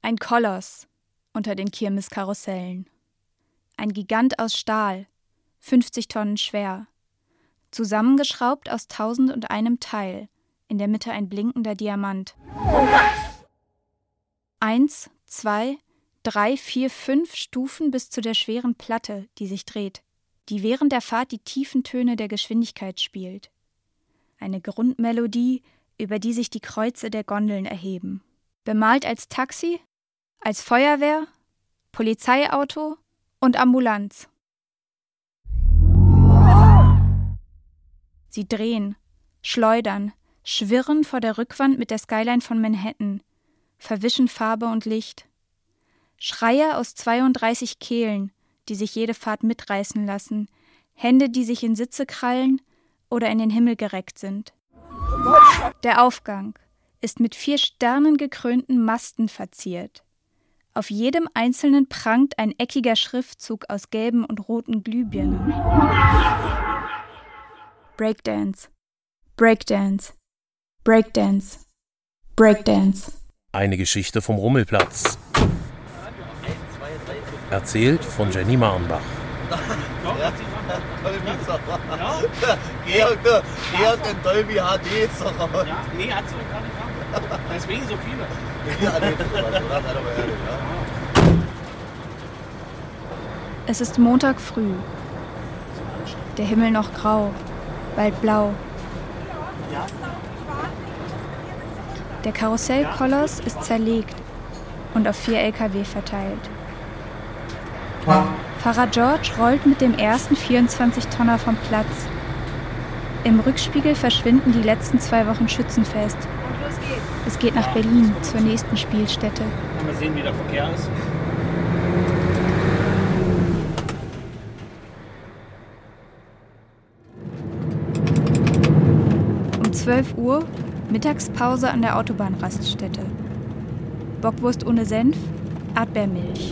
Ein Koloss unter den Kirmeskarussellen. Ein Gigant aus Stahl, 50 Tonnen schwer. Zusammengeschraubt aus 1001 Teil, in der Mitte ein blinkender Diamant. 1, 2, 3, 4, 5 Stufen bis zu der schweren Platte, die sich dreht, die während der Fahrt die tiefen Töne der Geschwindigkeit spielt. Eine Grundmelodie, über die sich die Kreuze der Gondeln erheben. Bemalt als Taxi, als Feuerwehr, Polizeiauto und Ambulanz. Sie drehen, schleudern, schwirren vor der Rückwand mit der Skyline von Manhattan, verwischen Farbe und Licht. Schreie aus 32 Kehlen, die sich jede Fahrt mitreißen lassen, Hände, die sich in Sitze krallen oder in den Himmel gereckt sind. Der Aufgang ist mit 4 sternengekrönten Masten verziert. Auf jedem einzelnen prangt ein eckiger Schriftzug aus gelben und roten Glühbirnen. Breakdance, Breakdance, Breakdance, Breakdance. Eine Geschichte vom Rummelplatz. Erzählt von Jenny Marnbach. Georg in Dolby HD ist doch aber. Ja, nee, hat sie auch gar nicht haben. Deswegen so viele. Es ist Montag früh. Der Himmel noch grau, bald blau. Der Karussellkoloss ist zerlegt und auf 4 LKW verteilt. Pfarrer George rollt mit dem ersten 24-Tonner vom Platz. Im Rückspiegel verschwinden die letzten 2 Wochen Schützenfest. Und los geht's. Es geht nach Berlin, zur nächsten Spielstätte. Mal sehen, wie der Verkehr ist. Um 12 Uhr Mittagspause an der Autobahnraststätte. Bockwurst ohne Senf, Erdbeermilch.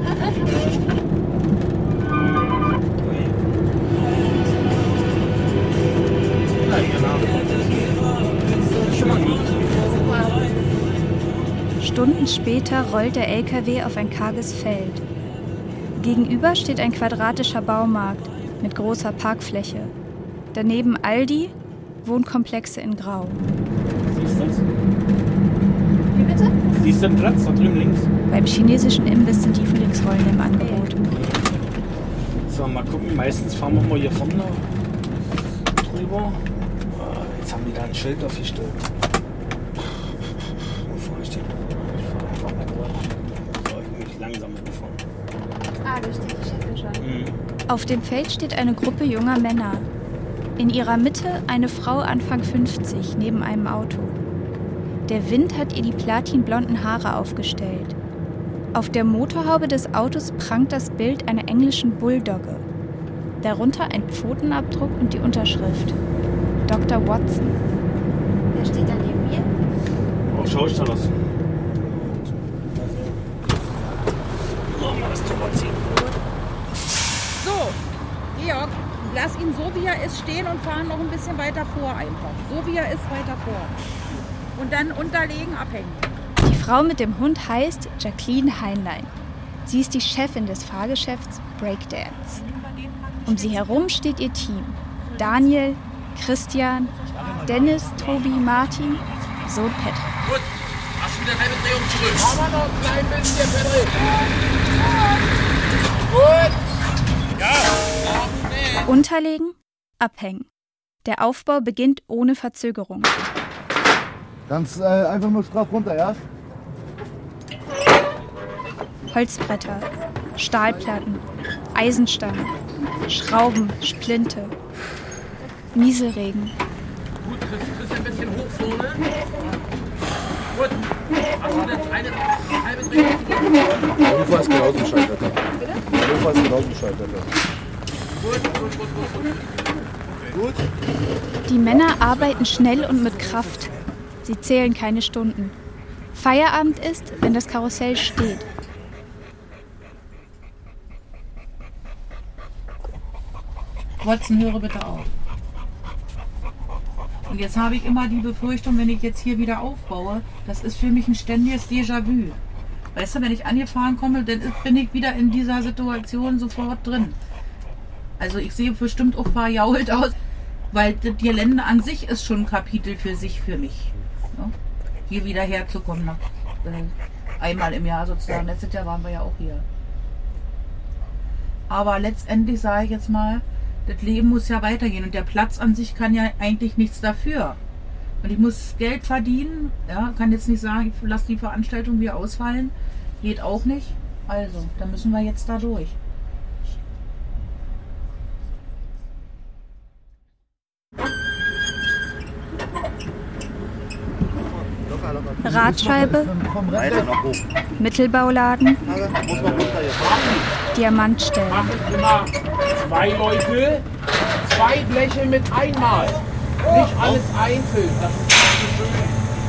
Stunden später rollt der LKW auf ein karges Feld. Gegenüber steht ein quadratischer Baumarkt mit großer Parkfläche. Daneben Aldi, Wohnkomplexe in Grau. Siehst du das? Wie bitte? Siehst du den Platz da drüben links? Beim chinesischen Imbiss sind die Frühlingsrollen im Angebot. So, mal gucken. Meistens fahren wir mal hier vorne drüber. Jetzt haben die da ein Schild aufgestellt. Wo fahre ich denn? Ich fahre einfach mal durch. So, ich muss langsam mitfahren. Ah, da steht die Chefin schon. Auf dem Feld steht eine Gruppe junger Männer. In ihrer Mitte eine Frau Anfang 50 neben einem Auto. Der Wind hat ihr die platinblonden Haare aufgestellt. Auf der Motorhaube des Autos prangt das Bild einer englischen Bulldogge. Darunter ein Pfotenabdruck und die Unterschrift: Dr. Watson. Wer steht da neben mir? Oh, schau ich da was. Oh, mal das drüber ziehen. So, Georg, lass ihn so wie er ist stehen und fahren noch ein bisschen weiter vor einfach. So wie er ist, weiter vor. Und dann unterlegen, abhängen. Die Frau mit dem Hund heißt Jacqueline Heinlein. Sie ist die Chefin des Fahrgeschäfts Breakdance. Um sie herum steht ihr Team: Daniel, Christian, Dennis, Tobi, Martin, Sohn Patrick. Gut, hast du wieder eine Drehung zurück. Aber noch ein klein bisschen, Patrick. Gut. Ja. Unterlegen, abhängen. Der Aufbau beginnt ohne Verzögerung. Ganz einfach nur straff runter, ja? Holzbretter, Stahlplatten, Eisenstangen, Schrauben, Splinte. Nieselregen. Gut, kriegst ein bisschen hoch vorne. Gut. Hast du eine halbe Drehung? Der Ufer ist genauso gescheitert. Der Ufer ist genauso gescheitert. Gut. Die Männer arbeiten schnell und mit Kraft. Sie zählen keine Stunden. Feierabend ist, wenn das Karussell steht. Watson, höre bitte auf. Und jetzt habe ich immer die Befürchtung, wenn ich jetzt hier wieder aufbaue, das ist für mich ein ständiges Déjà-vu. Weißt du, wenn ich angefahren komme, dann bin ich wieder in dieser Situation sofort drin. Also ich sehe bestimmt auch verjault aus, weil das Gelände an sich ist schon ein Kapitel für sich, für mich. Ne? Hier wieder herzukommen, nach, einmal im Jahr sozusagen. Letztes Jahr waren wir ja auch hier. Aber letztendlich sage ich jetzt mal, das Leben muss ja weitergehen und der Platz an sich kann ja eigentlich nichts dafür. Und ich muss Geld verdienen, ja, kann jetzt nicht sagen, ich lasse die Veranstaltung wieder ausfallen. Geht auch nicht. Also, da müssen wir jetzt da durch. Radscheibe, Mittelbauladen, Diamantstellen. Machen immer 2 Leute, 2 Bleche mit einmal. Nicht alles einzeln. Das ist nicht so schön.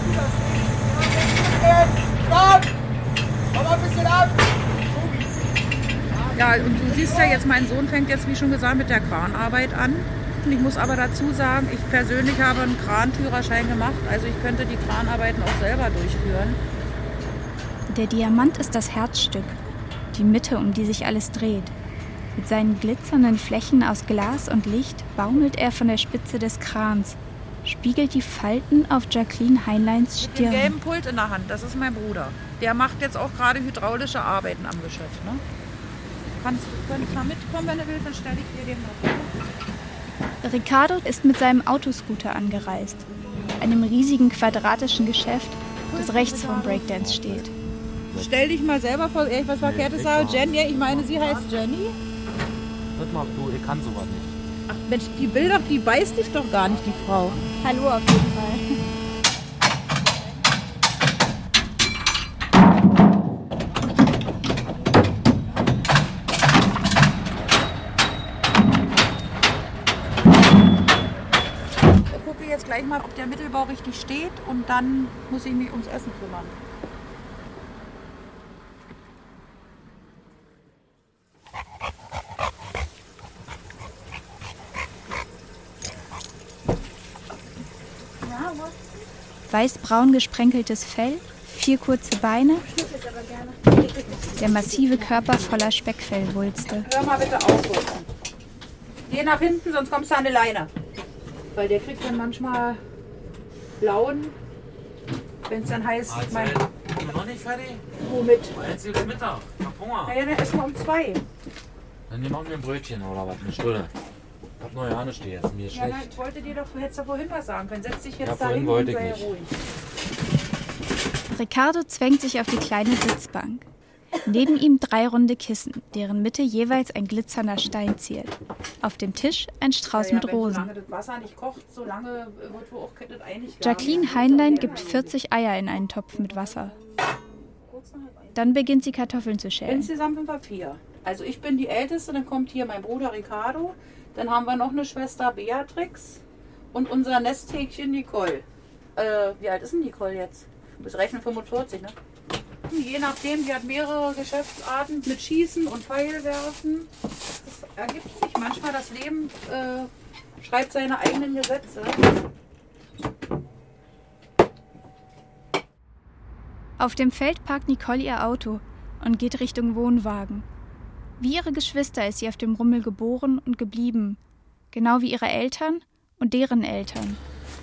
Ja, und du siehst ja jetzt, mein Sohn fängt jetzt, wie schon gesagt, mit der Kranarbeit an. Ich muss aber dazu sagen, ich persönlich habe einen Kranführerschein gemacht, also ich könnte die Kranarbeiten auch selber durchführen. Der Diamant ist das Herzstück, die Mitte, um die sich alles dreht. Mit seinen glitzernden Flächen aus Glas und Licht baumelt er von der Spitze des Krans, spiegelt die Falten auf Jacqueline Heinleins Mit dem Stirn. gelben Pult in der Hand, das ist mein Bruder. Der macht jetzt auch gerade hydraulische Arbeiten am Geschäft. Ne? Du kannst mal mitkommen, wenn du willst, dann stelle ich dir den mal vor. Ricardo ist mit seinem Autoscooter angereist, einem riesigen quadratischen Geschäft, das rechts vom Breakdance steht. Stell dich mal selber vor, ehrlich, was Verkehrtes sage. Jenny, ich meine, sie heißt Jenny. Hört mal, du, ich kann sowas nicht. Ach Mensch, die will doch, die beißt dich doch gar nicht, die Frau. Hallo auf jeden Fall. Ich gucke jetzt gleich mal, ob der Mittelbau richtig steht und dann muss ich mich ums Essen kümmern. Weiß-braun gesprenkeltes Fell, 4 kurze Beine, der massive Körper voller Speckfellwulste. Hör mal bitte auf. Geh nach hinten, sonst kommst du an die Leine. Weil der kriegt dann manchmal Blauen, wenn es dann heißt, Sind wir noch nicht fertig? womit? Jetzt ist Mittag. Ich hab Hunger. Naja, dann essen wir um 2. Dann machen wir ein Brötchen oder was, eine Stulle. Ich hab noch ja nicht stehen, jetzt mir ist Ja, schlecht. nein, ich wollte dir doch, du hättest doch vorhin was sagen können. Setz dich jetzt Ja, da vorhin hin wollte und ich sei nicht. ruhig. Ricardo zwängt sich auf die kleine Sitzbank. Neben ihm 3 runde Kissen, deren Mitte jeweils ein glitzernder Stein ziert. Auf dem Tisch ein Strauß mit Rosen. Solange das Wasser nicht kocht, solange wird wohl auch das eigentlich Jacqueline Heinlein gibt 40 Eier in einen Topf mit Wasser. Dann beginnt sie Kartoffeln zu schälen. Insgesamt sind wir 4. Also ich bin die Älteste, dann kommt hier mein Bruder Ricardo, dann haben wir noch eine Schwester Beatrix und unser Nesthäkchen Nicole. Wie alt ist denn Nicole jetzt? Du bist rechnen 45, ne? Je nachdem, die hat mehrere Geschäftsarten mit Schießen und Pfeilwerfen. Das ergibt sich manchmal, das Leben schreibt seine eigenen Gesetze. Auf dem Feld parkt Nicole ihr Auto und geht Richtung Wohnwagen. Wie ihre Geschwister ist sie auf dem Rummel geboren und geblieben. Genau wie ihre Eltern und deren Eltern.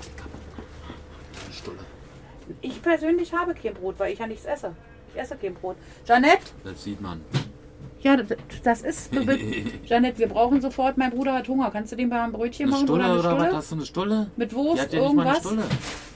Ich persönlich habe kein Brot, weil ich ja nichts esse. Ich esse kein Brot. Jeanette? Das sieht man. Ja, das ist... Jeanette, wir brauchen sofort... Mein Bruder hat Hunger. Kannst du dem mal ein Brötchen Eine machen? Stulle eine oder Stulle? was? Hast du eine Stulle? Mit Die Wurst, hat ja nicht mal eine irgendwas? Stulle.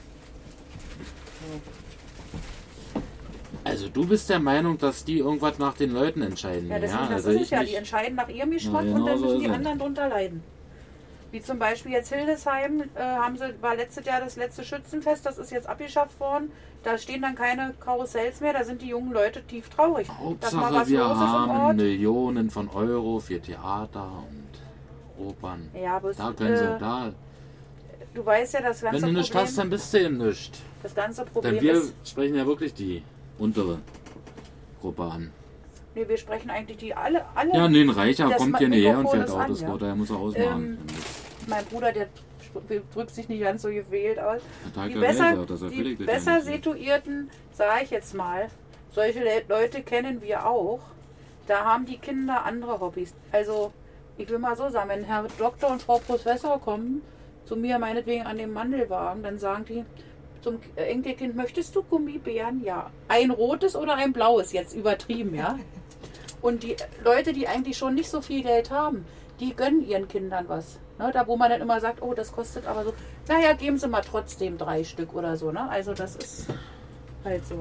Also du bist der Meinung, dass die irgendwas nach den Leuten entscheiden. Ja, das also ist es ich ja. nicht. Die entscheiden nach ihrem Geschmack Ja, und dann genau so müssen die ist es. anderen drunter leiden. Wie zum Beispiel jetzt Hildesheim, war letztes Jahr das letzte Schützenfest, das ist jetzt abgeschafft worden. Da stehen dann keine Karussells mehr, da sind die jungen Leute tief traurig. Dass mal Hauptsache was wir los ist im haben Ort. Millionen von Euro für Theater und Opern. Ja, aber Da können sie, da. du weißt ja, das ganze Wenn du nichts Problem, hast, dann bist du eben nichts. das ganze Denn Problem wir ist, sprechen ja wirklich die untere Gruppe an. nee, wir sprechen eigentlich die alle. Ja, nee, ein Reicher Das kommt hier näher und Mikrofon fährt ist an, Autoscooter, der muss er ausmachen. Mein Bruder, der drückt sich nicht ganz so gewählt aus. Der Tag Die der besser, Welt, das die erfüllt besser situierten, sage ich jetzt mal, Solche Leute kennen wir auch. Da haben die Kinder andere Hobbys. Also, ich will mal so sagen, wenn Herr Doktor und Frau Professor kommen, zu mir meinetwegen an dem Mandelwagen, dann sagen die zum Enkelkind, möchtest du Gummibären? Ja. Ein rotes oder ein blaues? Jetzt übertrieben, ja. Und die Leute, die eigentlich schon nicht so viel Geld haben, die gönnen ihren Kindern was. Ne, da wo man dann immer sagt, oh, das kostet aber so. Naja, geben sie mal trotzdem 3 Stück oder so. Ne? Also das ist halt so.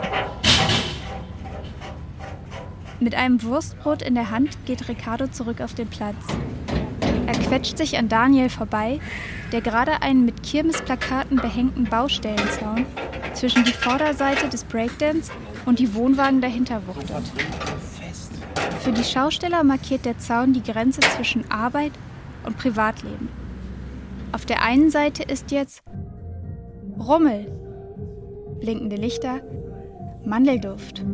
Mit einem Wurstbrot in der Hand geht Ricardo zurück auf den Platz. Er quetscht sich an Daniel vorbei, der gerade einen mit Kirmesplakaten behängten Baustellenzaun zwischen die Vorderseite des Breakdance und die Wohnwagen dahinter wuchtet. Für die Schausteller markiert der Zaun die Grenze zwischen Arbeit und Privatleben. Auf der einen Seite ist jetzt Rummel, blinkende Lichter, Mandelduft,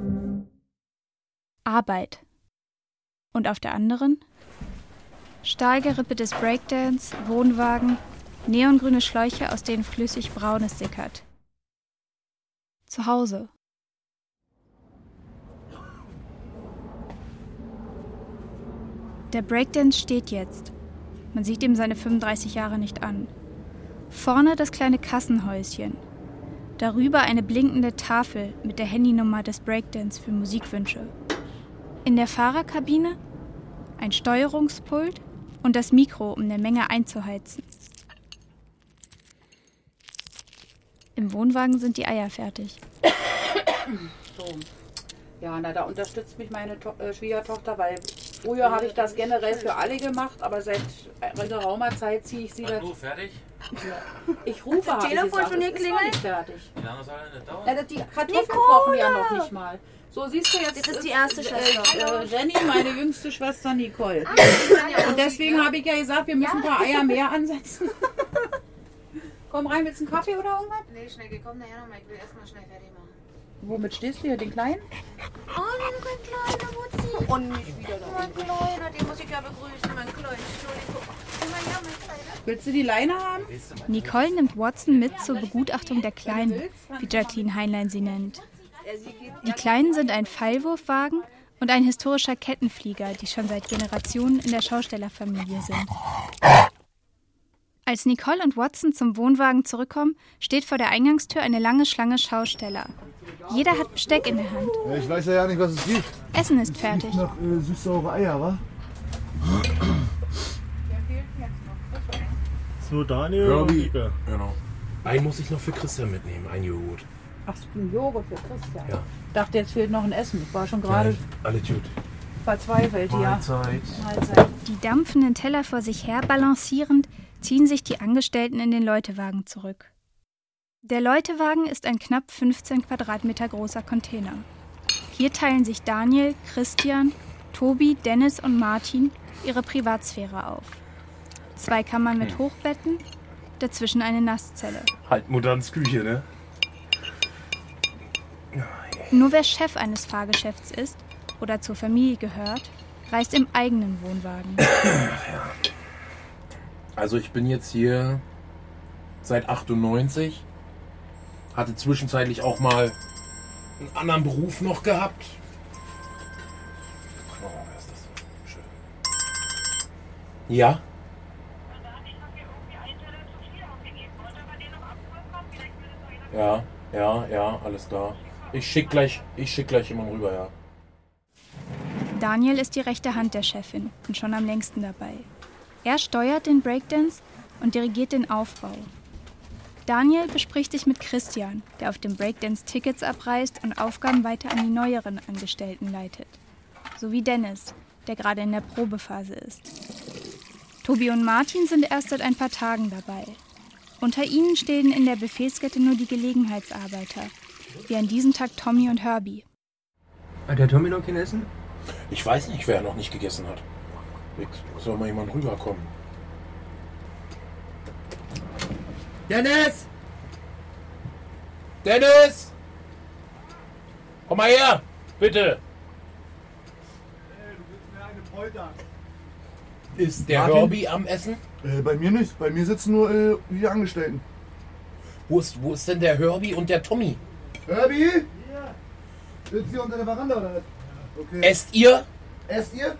Arbeit. Und auf der anderen stahlgerippetes Breakdance, Wohnwagen, neongrüne Schläuche, aus denen flüssig Braunes sickert. Zu Hause. Der Breakdance steht jetzt. Man sieht ihm seine 35 Jahre nicht an. Vorne das kleine Kassenhäuschen. Darüber eine blinkende Tafel mit der Handynummer des Breakdance für Musikwünsche. In der Fahrerkabine ein Steuerungspult und das Mikro, um der Menge einzuheizen. Im Wohnwagen sind die Eier fertig. So. Ja, na, da unterstützt mich meine Schwiegertochter, weil früher habe ich das generell für alle gemacht, aber seit geraumer Zeit ziehe ich sie da. Du fertig? Ich rufe, habe ich Telefon gesagt, schon es ist noch geklingelt? nicht fertig. Wie lange soll denn das dauern? Ja, die Kartoffeln kochen ja noch nicht mal. So, siehst du, jetzt Das ist die erste Schwester. Jenny, meine jüngste Schwester Nicole. Und deswegen habe ich ja gesagt, wir müssen ein paar Eier mehr ansetzen. Komm rein, willst du einen Kaffee oder irgendwas? Nee, schnell gekommen, nachher nochmal. Ich will erstmal schnell fertig machen. Womit stehst du hier, den Kleinen? Oh, mein kleiner Mutzi. Und nicht wieder da. Mein kleiner, den muss ich ja begrüßen, mein kleiner. Entschuldigung. Immer ja, mein kleiner. Willst du die Leine haben? Nicole nimmt Watson mit zur Begutachtung der Kleinen, wie Jacqueline Heinlein sie nennt. Die Kleinen sind ein Fallwurfwagen und ein historischer Kettenflieger, die schon seit Generationen in der Schaustellerfamilie sind. Als Nicole und Watson zum Wohnwagen zurückkommen, steht vor der Eingangstür eine lange Schlange Schausteller. Jeder hat Besteck in der Hand. Ja, ich weiß ja nicht, was es gibt. Essen ist fertig. Noch süß-saure Eier, wa? So, Daniel. Herbie. Genau. Einen muss ich noch für Christian mitnehmen, ein Joghurt. Ach, so ein Joghurt für Christian. Ja. Ich dachte, jetzt fehlt noch ein Essen. Ich war schon gerade Nein, alle gut. verzweifelt hier. Mahlzeit. Mahlzeit. Die dampfenden Teller vor sich her balancierend, ziehen sich die Angestellten in den Leutewagen zurück. Der Leutewagen ist ein knapp 15 Quadratmeter großer Container. Hier teilen sich Daniel, Christian, Tobi, Dennis und Martin ihre Privatsphäre auf. 2 Kammern mit Hochbetten, dazwischen eine Nasszelle. Halt Mutters Küche, ne? Nur wer Chef eines Fahrgeschäfts ist oder zur Familie gehört, reist im eigenen Wohnwagen. Also ich bin jetzt hier seit 98. Hatte zwischenzeitlich auch mal einen anderen Beruf noch gehabt. Oh, wer ist das? Schön. Ja? Ja, alles da. Ich schick gleich jemanden rüber, ja. Daniel ist die rechte Hand der Chefin und schon am längsten dabei. Er steuert den Breakdance und dirigiert den Aufbau. Daniel bespricht sich mit Christian, der auf dem Breakdance Tickets abreißt und Aufgaben weiter an die neueren Angestellten leitet. Sowie Dennis, der gerade in der Probephase ist. Tobi und Martin sind erst seit ein paar Tagen dabei. Unter ihnen stehen in der Buffetskette nur die Gelegenheitsarbeiter, wie an diesem Tag Tommy und Herbie. Hat der Tommy noch kein Essen? Ich weiß nicht, wer noch nicht gegessen hat. Jetzt soll mal jemand rüberkommen. Dennis! Dennis! Komm mal her, bitte! Ist der Martin? Herbie am Essen? Bei mir nicht. Bei mir sitzen nur die Angestellten. Wo ist denn der Herbie und der Tommy? Herbie? Sitzt ihr unter der Veranda oder nicht? Okay. Esst ihr? Esst ihr?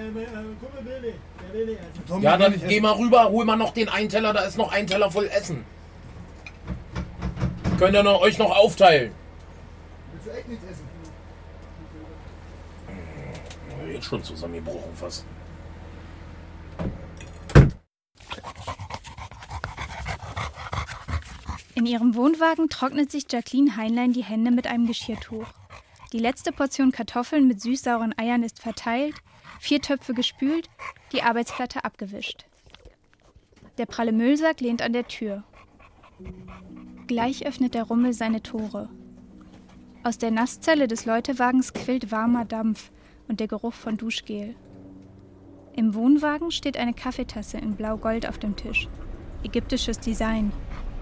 Tommy, Ja, dann ich geh mal rüber, hol mal noch den einen Teller, da ist noch ein Teller voll Essen. Könnt ihr euch noch aufteilen? Willst du echt nichts essen? Jetzt schon zusammengebrochen fast. In ihrem Wohnwagen trocknet sich Jacqueline Heinlein die Hände mit einem Geschirrtuch. Die letzte Portion Kartoffeln mit süß-sauren Eiern ist verteilt, 4 Töpfe gespült, die Arbeitsplatte abgewischt. Der pralle Müllsack lehnt an der Tür. Gleich öffnet der Rummel seine Tore. Aus der Nasszelle des Leutewagens quillt warmer Dampf und der Geruch von Duschgel. Im Wohnwagen steht eine Kaffeetasse in Blau-Gold auf dem Tisch. Ägyptisches Design.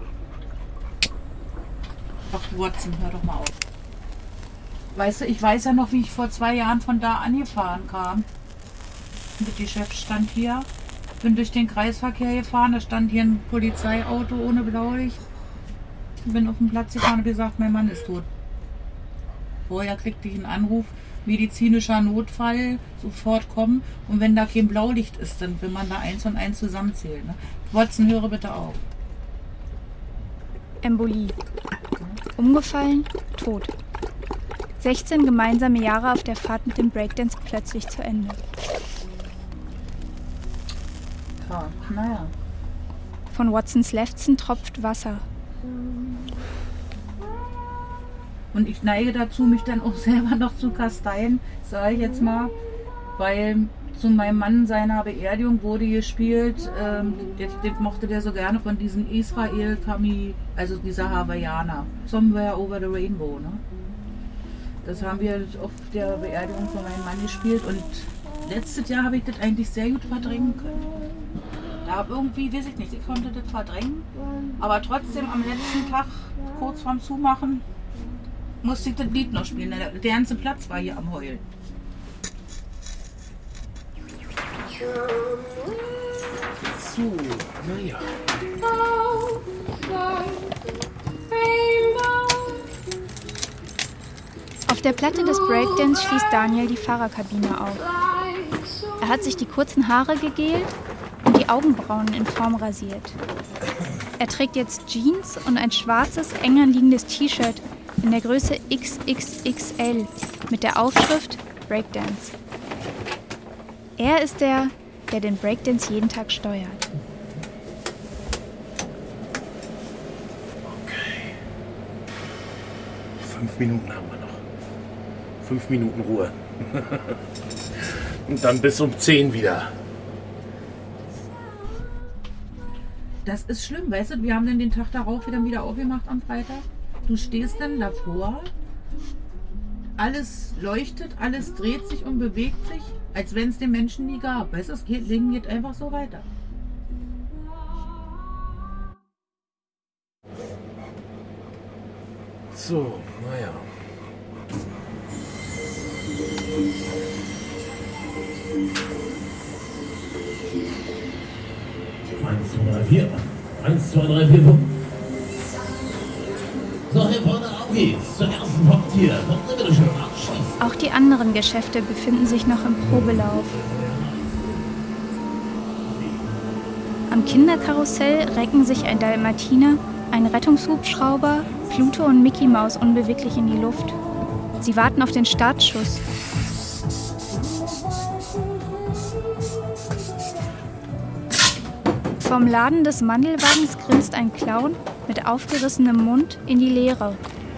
Ach, Watson, hör doch mal auf. Weißt du, ich weiß ja noch, wie ich vor 2 Jahren von da angefahren kam. Mit dem Chef stand hier, bin durch den Kreisverkehr gefahren, da stand hier ein Polizeiauto ohne Blaulicht. Bin auf den Platz gefahren und gesagt, mein Mann ist tot. Vorher kriegte ich einen Anruf, medizinischer Notfall, sofort kommen. Und wenn da kein Blaulicht ist, dann will man da 1 und 1 zusammenzählen. Ne? Watson, höre bitte auf. Embolie. Umgefallen, tot. 16 gemeinsame Jahre auf der Fahrt mit dem Breakdance plötzlich zu Ende. Ja, naja. Von Watsons Lefzen tropft Wasser. Und ich neige dazu, mich dann auch selber noch zu kasteien, sage ich jetzt mal, weil zu meinem Mann seiner Beerdigung wurde gespielt, den mochte der so gerne von diesen Israel-Kami, also dieser Hawaiianer, Somewhere Over the Rainbow. Ne? Das haben wir auf der Beerdigung von meinem Mann gespielt und letztes Jahr habe ich das eigentlich sehr gut verdrängen können. Da irgendwie, weiß ich nicht, ich konnte das verdrängen, aber trotzdem am letzten Tag, kurz vorm Zumachen, musste ich das Lied noch spielen. Der ganze Platz war hier am Heulen. So, naja. Auf der Platte des Breakdance schließt Daniel die Fahrerkabine auf. Er hat sich die kurzen Haare gegelt und die Augenbrauen in Form rasiert. Er trägt jetzt Jeans und ein schwarzes, eng anliegendes T-Shirt in der Größe XXXL mit der Aufschrift Breakdance. Er ist der den Breakdance jeden Tag steuert. Okay. 5 Minuten haben wir noch. 5 Minuten Ruhe. Und dann bis um 10 wieder. Das ist schlimm, weißt du, wir haben dann den Tag darauf wieder aufgemacht am Freitag. Du stehst dann davor, alles leuchtet, alles dreht sich und bewegt sich, als wenn es den Menschen nie gab. Weißt du, das Leben geht einfach so weiter. So, naja. Eins, 2, 3, 4. 1, 2, 3, 4, 5. So, hier vorne, auf geht's. Zur ersten Punkt hier. Kommt ihr bitte schön abschließen. Auch die anderen Geschäfte befinden sich noch im Probelauf. Am Kinderkarussell recken sich ein Dalmatiner, ein Rettungshubschrauber, Pluto und Mickey Maus unbeweglich in die Luft. Sie warten auf den Startschuss. Vom Laden des Mandelwagens grinst ein Clown mit aufgerissenem Mund in die Leere.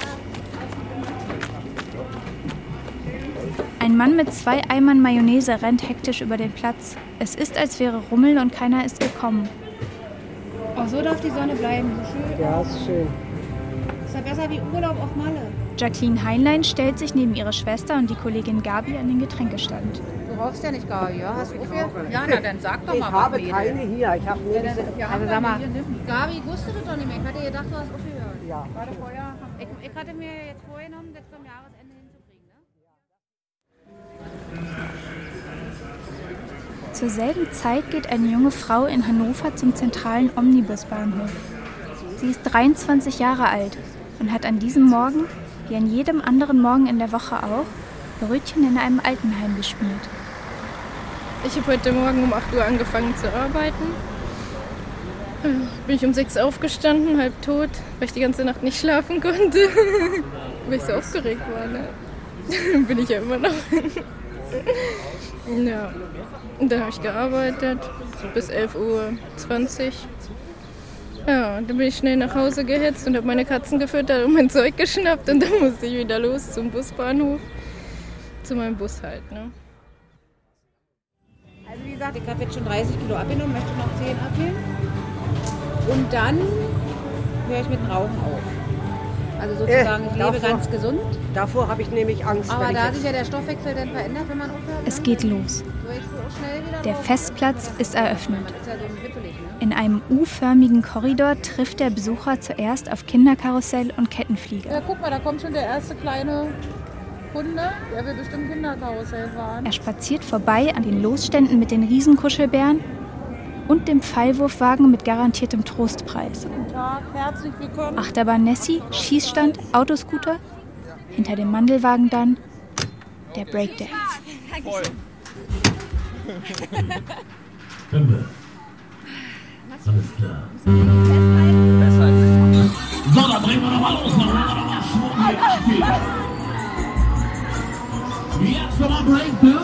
Ein Mann mit 2 Eimern Mayonnaise rennt hektisch über den Platz. Es ist, als wäre Rummel und keiner ist gekommen. Oh, so darf die Sonne bleiben, so schön. Ja, ist schön. Ist ja besser wie Urlaub auf Malle. Jacqueline Heinlein stellt sich neben ihre Schwester und die Kollegin Gabi an den Getränkestand. Du rauchst ja nicht, Gabi, ja? Hast du Kaffee? Ja, na dann sag doch mal, Ich habe keine hier. Ich habe nur diese. Also sag mal, Gabi wusste das doch nicht mehr. Ich hatte gedacht, du hast aufgehört. Ja. Warte vorher. Ich hatte mir jetzt vorgenommen, das zum Jahresende hinzukriegen, ne? Zur selben Zeit geht eine junge Frau in Hannover zum zentralen Omnibusbahnhof. Sie ist 23 Jahre alt und hat an diesem Morgen wie an jedem anderen Morgen in der Woche auch, Brötchen in einem Altenheim geschmiert. Ich habe heute Morgen um 8 Uhr angefangen zu arbeiten. Bin ich um 6 aufgestanden, halb tot, weil ich die ganze Nacht nicht schlafen konnte. Weil ich so aufgeregt war, ne? Bin ich ja immer noch. Ja, und da habe ich gearbeitet, so bis 11:20 Uhr. Ja, und dann bin ich schnell nach Hause gehetzt und habe meine Katzen gefüttert und mein Zeug geschnappt. Und dann musste ich wieder los zum Busbahnhof, zu meinem Bus halt, ne? Also wie gesagt, ich habe jetzt schon 30 Kilo abgenommen, möchte noch 10 abnehmen. Und dann höre ich mit dem Rauchen auf. Also sozusagen, ich lebe ganz gesund. Davor habe ich nämlich Angst. Aber da sich ja der Stoffwechsel dann verändert, wenn man aufhört. Es geht los. Der Festplatz ist eröffnet. In einem U-förmigen Korridor trifft der Besucher zuerst auf Kinderkarussell und Kettenflieger. Ja, guck mal, da kommt schon der erste kleine Kunde. Der will bestimmt Kinderkarussell fahren. Er spaziert vorbei an den Losständen mit den Riesenkuschelbären und dem Pfeilwurfwagen mit garantiertem Trostpreis. Guten Tag, herzlich willkommen. Achterbahn Nessie, Schießstand, Autoscooter. Hinter dem Mandelwagen dann der Breakdance. Voll. Alles klar. Festhalten. So, dann drehen wir nochmal los. Jetzt nochmal Break, ne?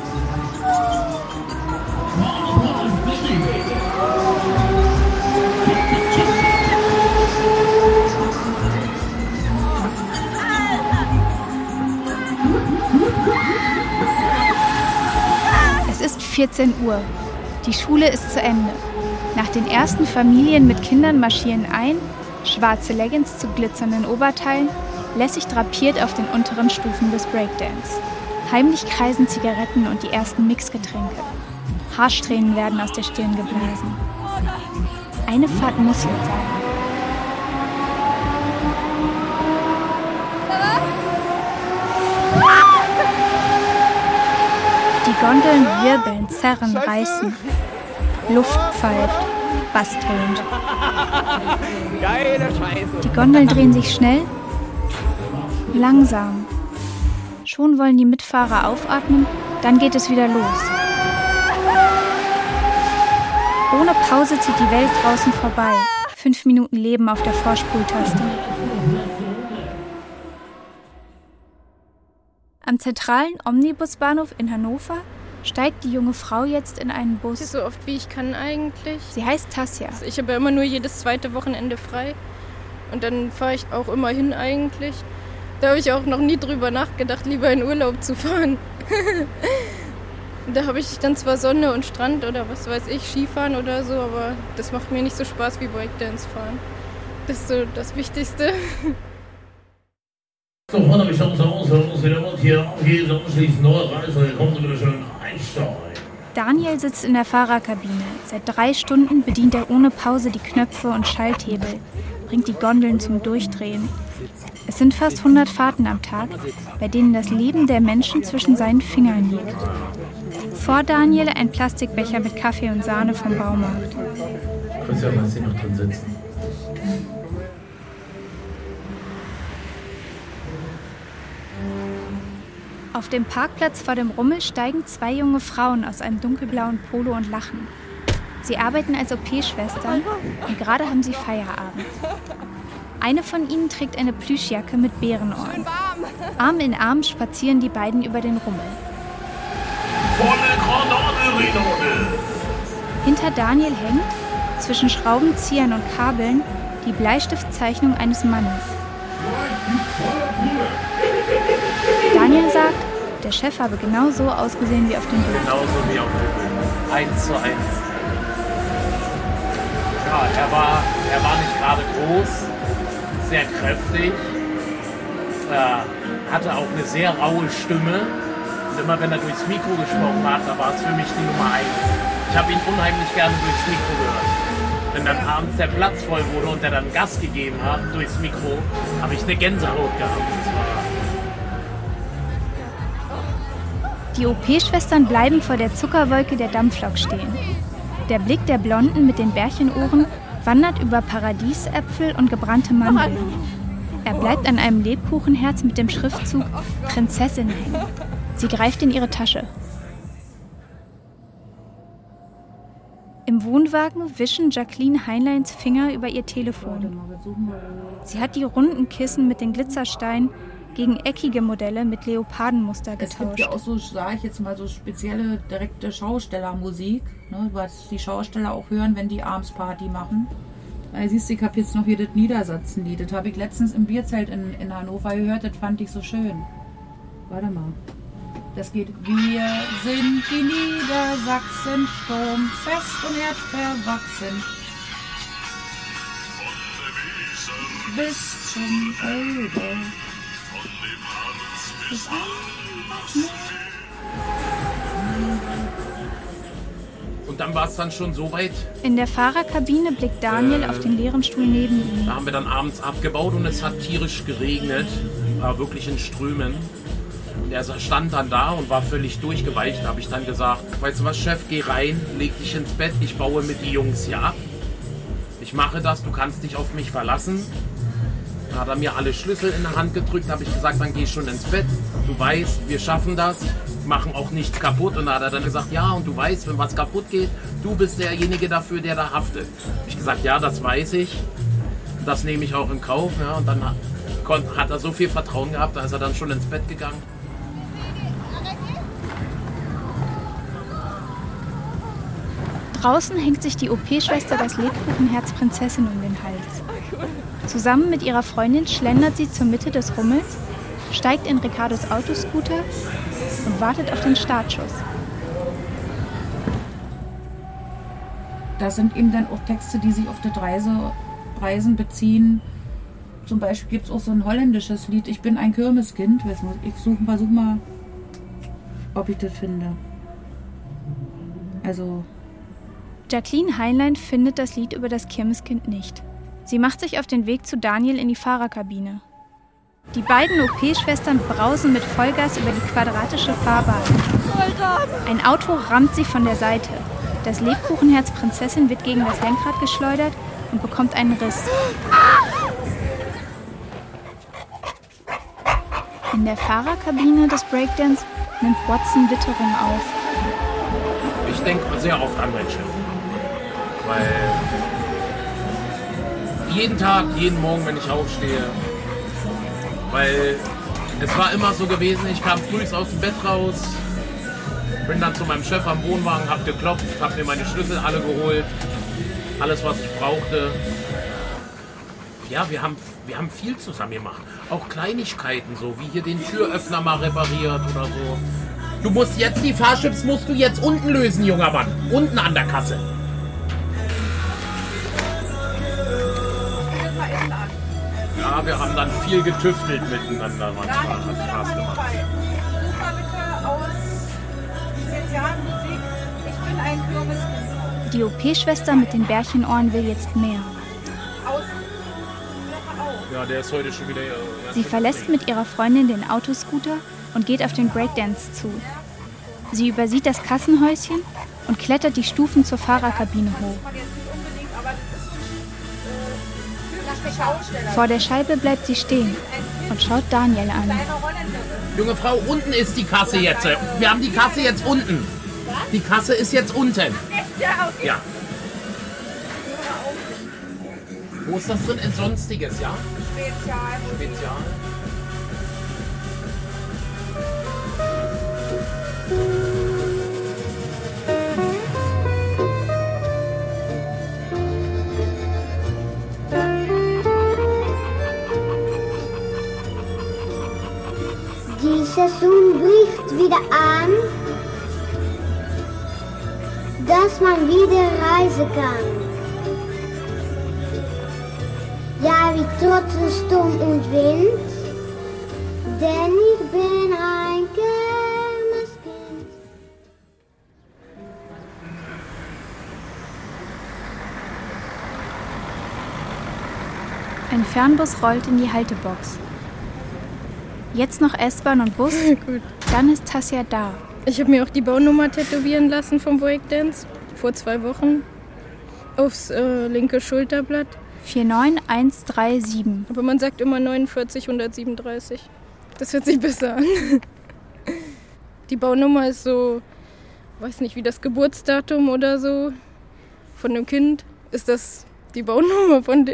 Es ist 14 Uhr. Die Schule ist zu Ende. Nach den ersten Familien mit Kindern marschieren ein, schwarze Leggings zu glitzernden Oberteilen, lässig drapiert auf den unteren Stufen des Breakdance. Heimlich kreisen Zigaretten und die ersten Mixgetränke. Haarsträhnen werden aus der Stirn geblasen. Eine Fahrt muss jetzt sein. Die Gondeln wirbeln, zerren, reißen. Luft pfeift, Bass tönt. Geile Scheiße. Die Gondeln drehen sich schnell, langsam. Schon wollen die Mitfahrer aufatmen, dann geht es wieder los. Ohne Pause zieht die Welt draußen vorbei. 5 Minuten Leben auf der Vorspultaste. Am zentralen Omnibusbahnhof in Hannover steigt die junge Frau jetzt in einen Bus. So oft wie ich kann eigentlich. Sie heißt Tasja. Ich habe ja immer nur jedes zweite Wochenende frei. Und dann fahre ich auch immer hin eigentlich. Da habe ich auch noch nie drüber nachgedacht, lieber in Urlaub zu fahren. Da habe ich dann zwar Sonne und Strand oder was weiß ich, Skifahren oder so, aber das macht mir nicht so Spaß wie Breakdance fahren. Das ist so das Wichtigste. So, Freunde, wir schauen uns aus, wieder und hier geht es anschließend neue Reise. Kommen Sie bitte schön einsteigen. Daniel sitzt in der Fahrerkabine. Seit 3 Stunden bedient er ohne Pause die Knöpfe und Schalthebel, bringt die Gondeln zum Durchdrehen. Es sind fast 100 Fahrten am Tag, bei denen das Leben der Menschen zwischen seinen Fingern liegt. Vor Daniel ein Plastikbecher mit Kaffee und Sahne vom Baumarkt. Christian, lass sie noch drin sitzen. Auf dem Parkplatz vor dem Rummel steigen 2 junge Frauen aus einem dunkelblauen Polo und lachen. Sie arbeiten als OP-Schwestern und gerade haben sie Feierabend. Eine von ihnen trägt eine Plüschjacke mit Bärenohren. Arm in Arm spazieren die beiden über den Rummel. Volle Granate-Renate. Hinter Daniel hängt, zwischen Schraubenziehern und Kabeln, die Bleistiftzeichnung eines Mannes. Daniel sagt, der Chef habe genau so ausgesehen wie auf dem Bild. Genauso wie auf dem Bild. 1:1. Ja, er war nicht gerade groß, sehr kräftig, hatte auch eine sehr raue Stimme. Und immer wenn er durchs Mikro gesprochen hat, da war es für mich die Nummer 1. Ich habe ihn unheimlich gerne durchs Mikro gehört. Wenn dann abends der Platz voll wurde und er dann Gas gegeben hat durchs Mikro, habe ich eine Gänsehaut gehabt. Die OP-Schwestern bleiben vor der Zuckerwolke der Dampflok stehen. Der Blick der Blonden mit den Bärchenohren wandert über Paradiesäpfel und gebrannte Mandeln. Er bleibt an einem Lebkuchenherz mit dem Schriftzug Prinzessin hängen. Sie greift in ihre Tasche. Im Wohnwagen wischen Jacqueline Heinleins Finger über ihr Telefon. Sie hat die runden Kissen mit den Glitzersteinen gegen eckige Modelle mit Leopardenmuster getauscht. Es gibt ja auch so, sage ich jetzt mal, so spezielle direkte Schaustellermusik, ne, was die Schausteller auch hören, wenn die abends Party machen. Weil siehst du, ich habe jetzt noch hier das Niedersachsenlied. Das habe ich letztens im Bierzelt in Hannover gehört, das fand ich so schön. Warte mal. Das geht. Wir sind die Niedersachsen, sturmfest und erdverwachsen. Bis zum Elbe. Bis Und dann war es dann schon so weit. In der Fahrerkabine blickt Daniel auf den leeren Stuhl neben ihm. Da haben wir dann abends abgebaut und es hat tierisch geregnet. War wirklich in Strömen. Und er stand dann da und war völlig durchgeweicht. Da habe ich dann gesagt, weißt du was, Chef, geh rein, leg dich ins Bett, ich baue mit die Jungs hier ab. Ich mache das, du kannst dich auf mich verlassen. Dann hat er mir alle Schlüssel in der Hand gedrückt, habe ich gesagt, dann geh schon ins Bett. Du weißt, wir schaffen das, machen auch nichts kaputt. Und da hat er dann gesagt, ja, und du weißt, wenn was kaputt geht, du bist derjenige dafür, der da haftet. Hab ich gesagt, ja, das weiß ich. Das nehme ich auch in Kauf. Ja, und dann hat er so viel Vertrauen gehabt, da ist er dann schon ins Bett gegangen. Draußen hängt sich die OP-Schwester das Lebkuchenherz Prinzessin um den Hals. Zusammen mit ihrer Freundin schlendert sie zur Mitte des Rummels, steigt in Ricardos Autoscooter und wartet auf den Startschuss. Das sind eben dann auch Texte, die sich auf das Reisen beziehen. Zum Beispiel gibt es auch so ein holländisches Lied, Ich bin ein Kirmeskind. Ich versuche mal, ob ich das finde. Also... Jacqueline Heinlein findet das Lied über das Kirmeskind nicht. Sie macht sich auf den Weg zu Daniel in die Fahrerkabine. Die beiden OP-Schwestern brausen mit Vollgas über die quadratische Fahrbahn. Ein Auto rammt sie von der Seite. Das Lebkuchenherz Prinzessin wird gegen das Lenkrad geschleudert und bekommt einen Riss. In der Fahrerkabine des Breakdance nimmt Watson Witterung auf. Ich denke sehr oft an meinen Chef. Weil jeden Tag, jeden Morgen, wenn ich aufstehe, weil es war immer so gewesen, ich kam früh aus dem Bett raus, bin dann zu meinem Chef am Wohnwagen, hab geklopft, hab mir meine Schlüssel alle geholt, alles was ich brauchte. Ja, wir haben viel zusammen gemacht, auch Kleinigkeiten, so wie hier den Türöffner mal repariert oder so. Du musst jetzt die Fahrchips musst du jetzt unten lösen, junger Mann, unten an der Kasse. Ja, wir haben dann viel getüftelt miteinander manchmal. Hat Spaß gemacht. Such mal bitte aus Spezialmusik. Ich bin ein Kürbiskind. Die OP-Schwester mit den Bärchenohren will jetzt mehr. Ja, der ist heute schon wieder... Sie verlässt mit ihrer Freundin den Autoscooter und geht auf den Breakdance zu. Sie übersieht das Kassenhäuschen und klettert die Stufen zur Fahrerkabine hoch. Vor der Scheibe bleibt sie stehen und schaut Daniel an. Junge Frau, unten ist die Kasse jetzt. Wir haben die Kasse jetzt unten. Die Kasse ist jetzt unten. Ja. Wo ist das drin? In Sonstiges, ja? Spezial. Die Saison bricht wieder an, dass man wieder reisen kann. Ja, wie trotz Sturm und Wind, denn ich bin ein Kirmeskind. Ein Fernbus rollt in die Haltebox. Jetzt noch S-Bahn und Bus, Gut. dann ist Tasja da. Ich habe mir auch die Baunummer tätowieren lassen vom Breakdance vor 2 Wochen aufs linke Schulterblatt. 49137. Aber man sagt immer 49137. Das hört sich besser an. Die Baunummer ist so, weiß nicht, wie das Geburtsdatum oder so von dem Kind. Ist das die Baunummer von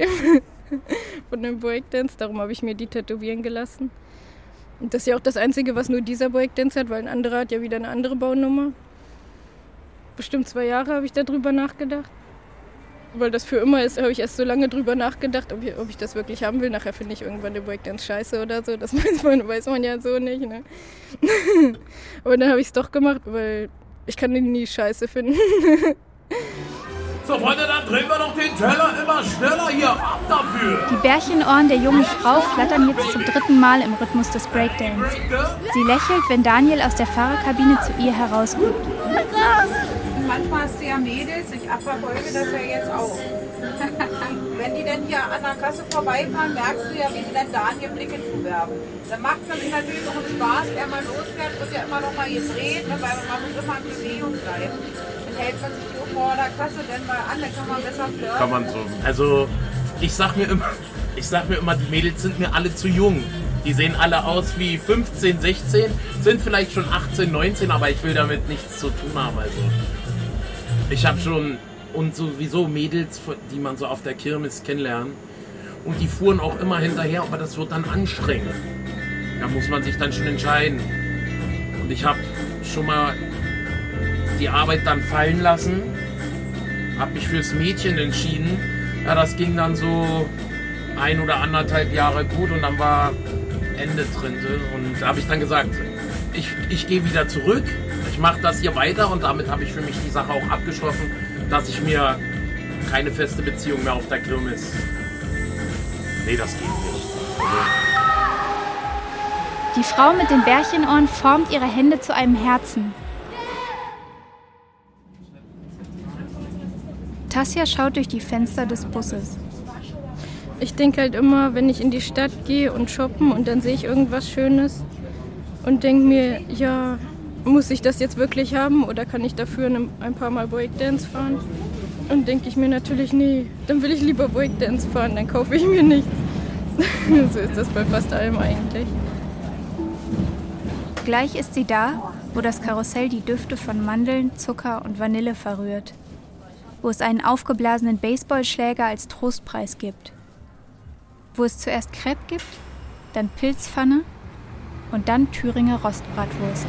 dem Breakdance? Darum habe ich mir die tätowieren gelassen. Und das ist ja auch das Einzige, was nur dieser Breakdance hat, weil ein anderer hat ja wieder eine andere Baunummer. Bestimmt 2 Jahre habe ich darüber nachgedacht. Weil das für immer ist, habe ich erst so lange drüber nachgedacht, ob ich das wirklich haben will. Nachher finde ich irgendwann den Breakdance scheiße oder so. Das weiß man ja so nicht. Ne? Aber dann habe ich es doch gemacht, weil ich kann ihn nie scheiße finden. So, Freunde, dann drehen wir doch den Teller immer schneller hier ab dafür. Die Bärchenohren der jungen Frau flattern jetzt zum 3. Mal im Rhythmus des Breakdance. Sie lächelt, wenn Daniel aus der Fahrerkabine zu ihr herausguckt. Manchmal hast du ja Mädels, ich verfolge das ja jetzt auch. Wenn die dann hier an der Kasse vorbeifahren, merkst du ja, wie sie dann Daniel Blicke zuwerfen. Dann macht man sich natürlich auch einen Spaß, wer mal losfährt, wird ja immer noch mal gedreht, ne, weil man muss immer in Bewegung bleiben. Dann hält man sich so vor der Kasse dann mal an, dann kann man besser flirten. Kann man so. Also, ich sag mir immer, die Mädels sind mir alle zu jung. Die sehen alle aus wie 15, 16, sind vielleicht schon 18, 19, aber ich will damit nichts zu tun haben. Also, ich habe schon und sowieso Mädels, die man so auf der Kirmes kennenlernt. Und die fuhren auch immer hinterher, aber das wird dann anstrengend. Da muss man sich dann schon entscheiden. Und ich habe schon mal die Arbeit dann fallen lassen, habe mich fürs Mädchen entschieden. Ja, das ging dann so 1 oder 1,5 Jahre gut und dann war Ende drin. Und da habe ich dann gesagt, ich gehe wieder zurück, ich mache das hier weiter und damit habe ich für mich die Sache auch abgeschlossen, dass ich mir keine feste Beziehung mehr auf der Kirmes. Nee, das geht nicht. Die Frau mit den Bärchenohren formt ihre Hände zu einem Herzen. Tasja schaut durch die Fenster des Busses. Ich denke halt immer, wenn ich in die Stadt gehe und shoppen und dann sehe ich irgendwas Schönes und denke mir, ja, muss ich das jetzt wirklich haben oder kann ich dafür ein paar Mal Breakdance fahren? Und denke ich mir natürlich, nee, dann will ich lieber Breakdance fahren, dann kaufe ich mir nichts. So ist das bei fast allem eigentlich. Gleich ist sie da, wo das Karussell die Düfte von Mandeln, Zucker und Vanille verrührt. Wo es einen aufgeblasenen Baseballschläger als Trostpreis gibt. Wo es zuerst Crepe gibt, dann Pilzpfanne und dann Thüringer Rostbratwurst.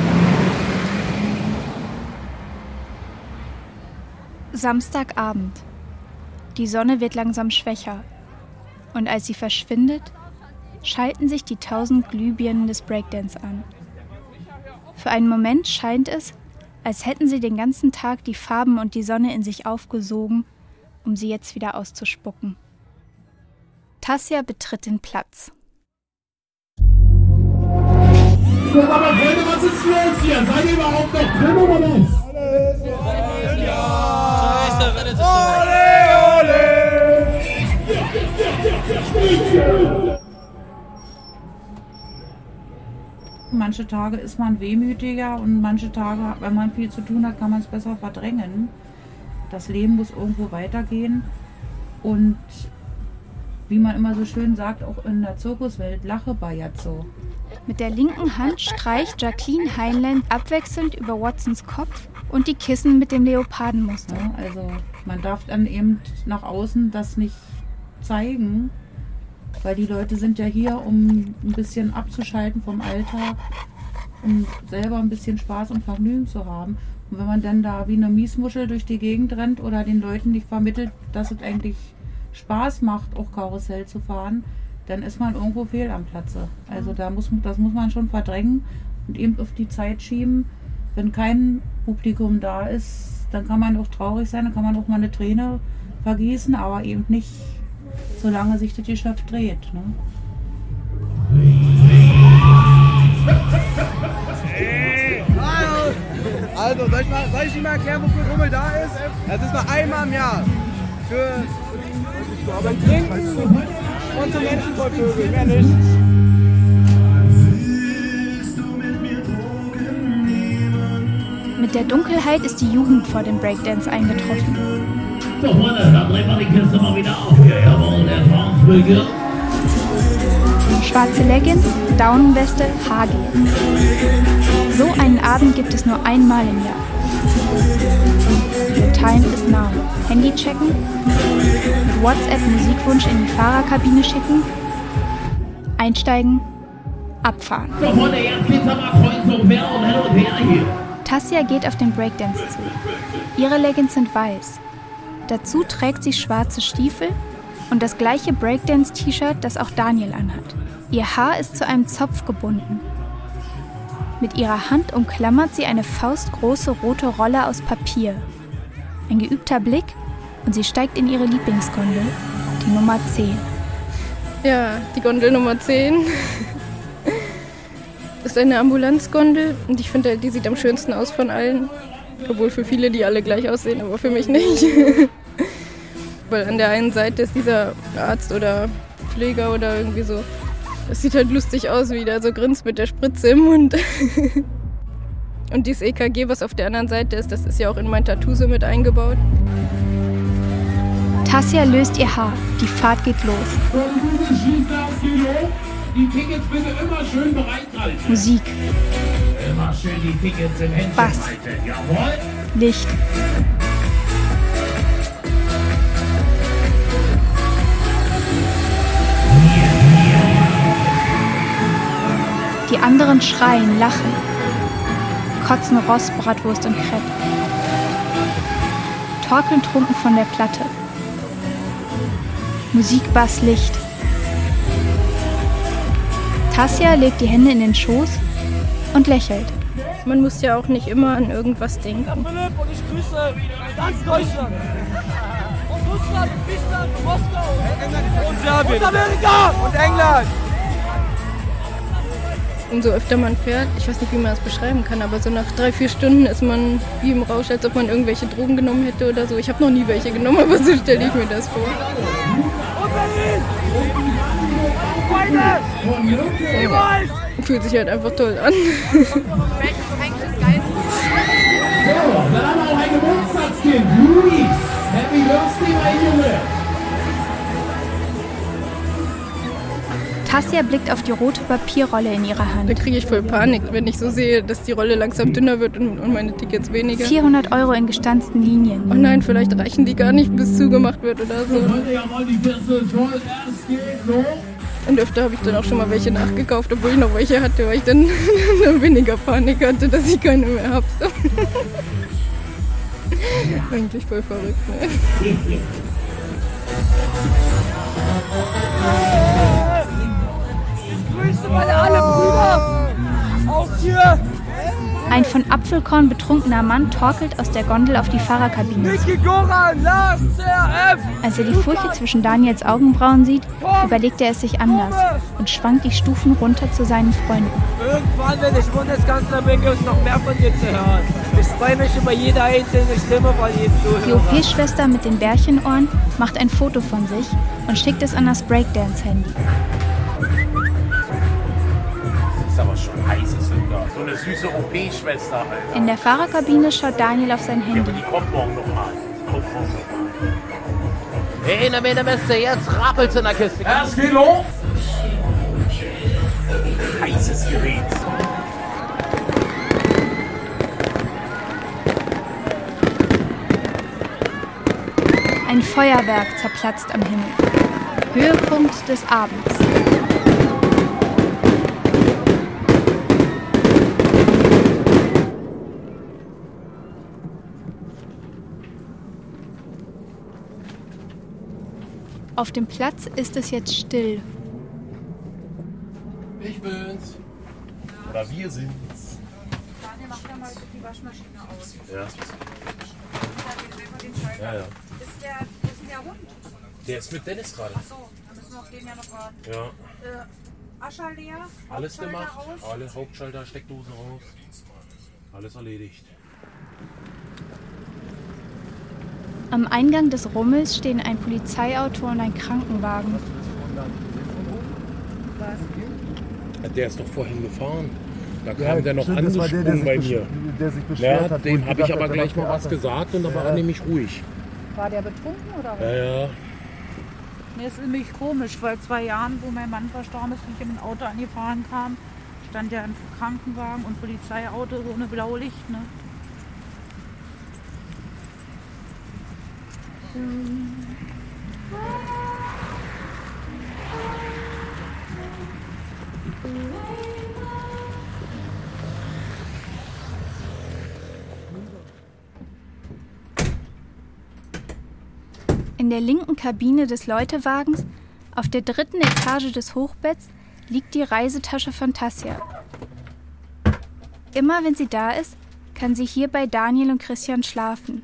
Samstagabend. Die Sonne wird langsam schwächer. Und als sie verschwindet, schalten sich die 1000 Glühbirnen des Breakdance an. Für einen Moment scheint es, als hätten sie den ganzen Tag die Farben und die Sonne in sich aufgesogen, um sie jetzt wieder auszuspucken. Tasja betritt den Platz. So, aber Freunde, was ist los hier? Seid ihr überhaupt noch drin oder was? Manche Tage ist man wehmütiger und manche Tage, wenn man viel zu tun hat, kann man es besser verdrängen. Das Leben muss irgendwo weitergehen und wie man immer so schön sagt, auch in der Zirkuswelt, lache Bajazzo. Mit der linken Hand streicht Jacqueline Heinlein abwechselnd über Watsons Kopf und die Kissen mit dem Leopardenmuster. Ja, also man darf dann eben nach außen das nicht zeigen, weil die Leute sind ja hier, um ein bisschen abzuschalten vom Alltag, um selber ein bisschen Spaß und Vergnügen zu haben. Und wenn man dann da wie eine Miesmuschel durch die Gegend rennt oder den Leuten nicht vermittelt, dass es eigentlich Spaß macht, auch Karussell zu fahren, dann ist man irgendwo fehl am Platze. Also das muss man schon verdrängen und eben auf die Zeit schieben. Wenn kein Publikum da ist, dann kann man auch traurig sein, dann kann man auch mal eine Träne vergießen, aber eben nicht, solange sich das Geschäft dreht. Ne? Also, soll ich Ihnen mal erklären, wofür Rummel da ist? Das ist nur einmal im Jahr. Für zum Trinken und zum Menschenvollvögeln, mehr nicht. Mit der Dunkelheit ist die Jugend vor dem Breakdance eingetroffen. So, Freunde, dann drehen wir die Kiste mal wieder auf hier. Jawohl, der Traumflügel. Schwarze Leggings, Daunenweste, Haargel. So einen Abend gibt es nur einmal im Jahr. The time is now. Handy checken, mit WhatsApp Musikwunsch in die Fahrerkabine schicken, einsteigen, abfahren. So, Freunde, jetzt geht's aber kreuz und quer und hin und her hier. Tassia geht auf den Breakdance zu. Ihre Leggings sind weiß. Dazu trägt sie schwarze Stiefel und das gleiche Breakdance-T-Shirt, das auch Daniel anhat. Ihr Haar ist zu einem Zopf gebunden. Mit ihrer Hand umklammert sie eine faustgroße rote Rolle aus Papier. Ein geübter Blick und sie steigt in ihre Lieblingsgondel, die Nummer 10. Ja, die Gondel Nummer 10. Das ist eine Ambulanzgondel und ich finde, die sieht am schönsten aus von allen. Obwohl für viele die alle gleich aussehen, aber für mich nicht. Weil an der einen Seite ist dieser Arzt oder Pfleger oder irgendwie so. Das sieht halt lustig aus, wie der so grinst mit der Spritze im Mund. Und dieses EKG, was auf der anderen Seite ist, das ist ja auch in mein Tattoo so mit eingebaut. Tassia löst ihr Haar. Die Fahrt geht los. Die Tickets bitte immer schön bereithalten. Musik. Immer schön die Tickets im Händchen Bass. halten. Jawohl. Licht. Die anderen schreien, lachen, kotzen Rost, Bratwurst und Crepe. Torkeln trunken von der Platte. Musik, Bass, Licht. Tassia legt die Hände in den Schoß und lächelt. Man muss ja auch nicht immer an irgendwas denken. Philipp und ich grüße ganz Deutschland. Und Russland, und Fischland, und Moskau. Und Serbien. Und Amerika. Und England. Umso öfter man fährt, ich weiß nicht, wie man das beschreiben kann, aber so nach 3-4 Stunden ist man wie im Rausch, als ob man irgendwelche Drogen genommen hätte oder so. Ich habe noch nie welche genommen, aber so stelle ich mir das vor. Und Berlin. Fühlt sich halt einfach toll an. So, dann haben wir auch ein Geburtstagskind. Luis, Happy Birthday, mein Junge. Tassia blickt auf die rote Papierrolle in ihrer Hand. Da kriege ich voll Panik, wenn ich so sehe, dass die Rolle langsam dünner wird und meine Tickets weniger. 400 € in gestanzten Linien. Oh nein, vielleicht reichen die gar nicht, bis zugemacht wird oder so. Und öfter habe ich dann auch schon mal welche nachgekauft, obwohl ich noch welche hatte, weil ich dann weniger Panik hatte, dass ich keine mehr habe. Eigentlich voll verrückt, ne? Grüße meine alle Brüder aus hier. Ein von Apfelkorn betrunkener Mann torkelt aus der Gondel auf die Fahrerkabine. Niki Goran, Lars, CRF. Als er die Furche zwischen Daniels Augenbrauen sieht, überlegt er es sich anders und schwankt die Stufen runter zu seinen Freunden. Irgendwann, wenn ich Bundeskanzler bin, gibt es noch mehr von dir zu hören. Ich freue mich über jede einzelne Stimme von jedem Die Zuhörer. OP-Schwester mit den Bärchenohren macht ein Foto von sich und schickt es an das Breakdance-Handy. Das ist aber schon heißes Hünger. So eine süße OP-Schwester, Alter. In der Fahrerkabine schaut Daniel auf sein Ja, Handy. aber die kommt morgen nochmal. Hey, na meine Messe, jetzt rappelt's in der Kiste. Es geht los! Heißes Gerät. Ein Feuerwerk zerplatzt am Himmel. Höhepunkt des Abends. Auf dem Platz ist es jetzt still. Ich bin's. Oder wir sind's. Daniel, mach da mal die Waschmaschine aus. Ja. Ja, ja. Wo ist der Hund? Der ist mit Dennis gerade. Achso, dann müssen wir auf den ja noch warten. Ja. Ascher leer. Alles Hauptschalter gemacht. raus. Alle Hauptschalter, Steckdosen raus. Alles erledigt. Am Eingang des Rummels stehen ein Polizeiauto und ein Krankenwagen. Der ist doch vorhin gefahren. Da kam Ja, der noch stimmt, das war der, angesprungen der bei sich mir. der sich beschwert Ja, hat, wo dem ich habe ich gesagt aber habe, gleich der mal macht was Theater. gesagt und da war er nämlich ruhig. War der betrunken oder was? Ja. Nee, es ist nämlich komisch. Vor 2 Jahren, wo mein Mann verstorben ist, und ich mit dem Auto angefahren kam, stand ja ein Krankenwagen und Polizeiauto so ohne blaue Licht. Ne? In der linken Kabine des Leutewagens, auf der 3. Etage des Hochbetts, liegt die Reisetasche von Tasja. Immer wenn sie da ist, kann sie hier bei Daniel und Christian schlafen.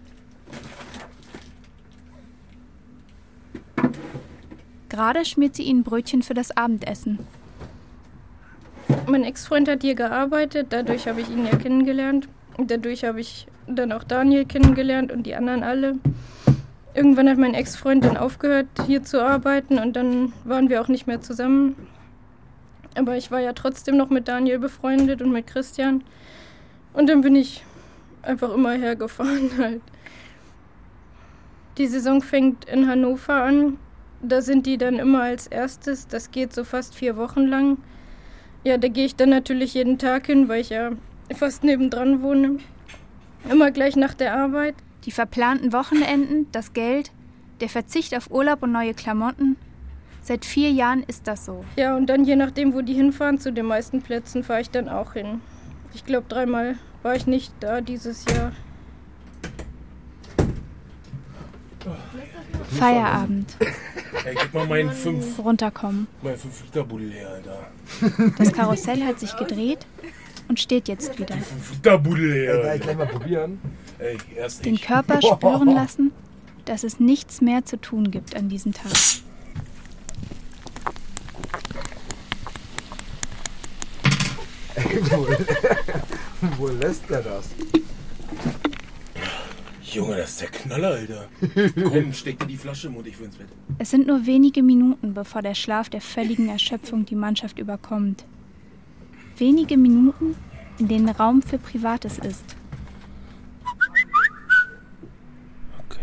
Gerade schmiert sie ihnen Brötchen für das Abendessen. Mein Ex-Freund hat hier gearbeitet, dadurch habe ich ihn ja kennengelernt. Und dadurch habe ich dann auch Daniel kennengelernt und die anderen alle. Irgendwann hat mein Ex-Freund dann aufgehört, hier zu arbeiten und dann waren wir auch nicht mehr zusammen. Aber ich war ja trotzdem noch mit Daniel befreundet und mit Christian. Und dann bin ich einfach immer hergefahren halt. Die Saison fängt in Hannover an. Da sind die dann immer als erstes. Das geht so fast 4 Wochen lang. Ja, da gehe ich dann natürlich jeden Tag hin, weil ich ja fast nebendran wohne. Immer gleich nach der Arbeit. Die verplanten Wochenenden, das Geld, der Verzicht auf Urlaub und neue Klamotten. Seit 4 Jahren ist das so. Ja, und dann je nachdem, wo die hinfahren, zu den meisten Plätzen fahre ich dann auch hin. Ich glaube, 3-mal war ich nicht da dieses Jahr. Feierabend. Ey, gib mal meinen 5 Runterkommen. Liter Buddel her, Alter. Das Karussell hat sich gedreht und steht jetzt wieder. 5 Liter Buddel her. Ey, gleich mal probieren. Ey, erst Den ich. Körper spüren lassen, dass es nichts mehr zu tun gibt an diesem Tag. Wo lässt der das? Junge, das ist der Knaller, Alter. Komm, steck dir die Flasche im Mund, ich will ins Bett. Es sind nur wenige Minuten, bevor der Schlaf der völligen Erschöpfung die Mannschaft überkommt. Wenige Minuten, in denen Raum für Privates ist. Okay.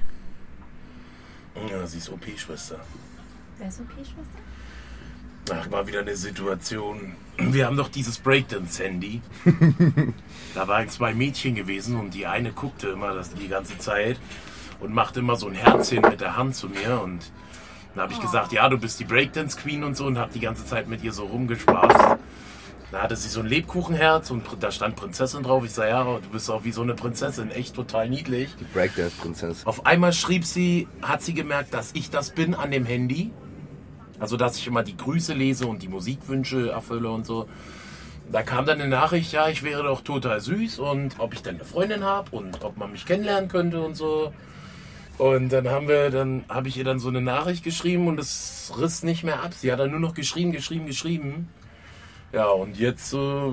Ja, sie ist OP-Schwester. Wer ist OP-Schwester? Ach, mal wieder eine Situation. Wir haben doch dieses Breakdance-Handy. Da waren 2 Mädchen gewesen und die eine guckte immer das die ganze Zeit und machte immer so ein Herzchen mit der Hand zu mir. Und dann habe ich gesagt, ja, du bist die Breakdance-Queen und so, und habe die ganze Zeit mit ihr so rumgespaßt. Da hatte sie so ein Lebkuchenherz und da stand Prinzessin drauf. Ich sage, ja, du bist auch wie so eine Prinzessin, echt total niedlich. Die Breakdance-Prinzessin. Auf einmal hat sie gemerkt, dass ich das bin an dem Handy. Also, dass ich immer die Grüße lese und die Musikwünsche erfülle und so. Da kam dann eine Nachricht, ja, ich wäre doch total süß und ob ich dann eine Freundin habe und ob man mich kennenlernen könnte und so. Und dann habe ich ihr dann so eine Nachricht geschrieben und es riss nicht mehr ab. Sie hat dann nur noch geschrieben. Ja, und jetzt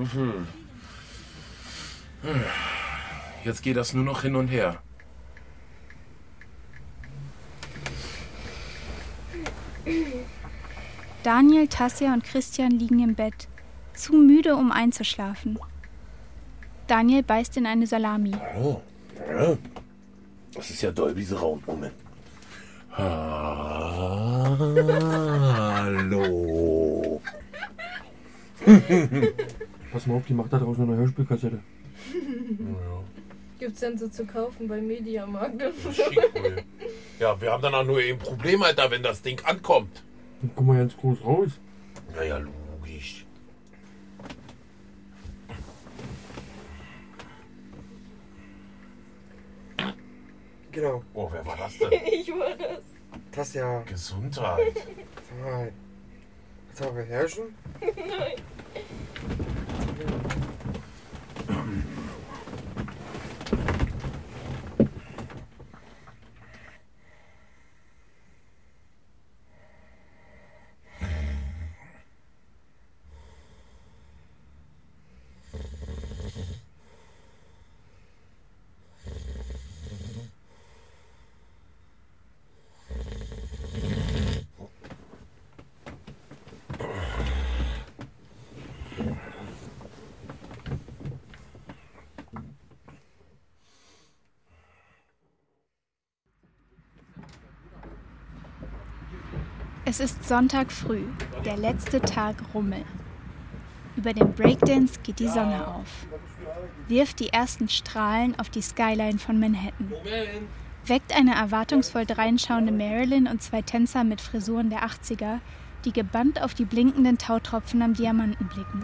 jetzt geht das nur noch hin und her. Daniel, Tasja und Christian liegen im Bett, zu müde, um einzuschlafen. Daniel beißt in eine Salami. Oh, ja. Das ist ja Dolby Surround. Moment. Hallo. Pass mal auf, die macht da draußen eine Hörspielkassette. Gibt's denn so zu kaufen bei Mediamarkt? Ja, wir haben dann auch nur ein Problem, Alter, wenn das Ding ankommt. Dann guck mal ganz groß raus. Ja, logisch. Genau. Oh, wer war das denn? Ich war das. Das ja. Gesundheit. Sag mal, kannst du mal beherrschen? Nein. Es ist Sonntag früh, der letzte Tag Rummel. Über dem Breakdance geht die Sonne auf, wirft die ersten Strahlen auf die Skyline von Manhattan, weckt eine erwartungsvoll dreinschauende Marilyn und 2 Tänzer mit Frisuren der 80er, die gebannt auf die blinkenden Tautropfen am Diamanten blicken.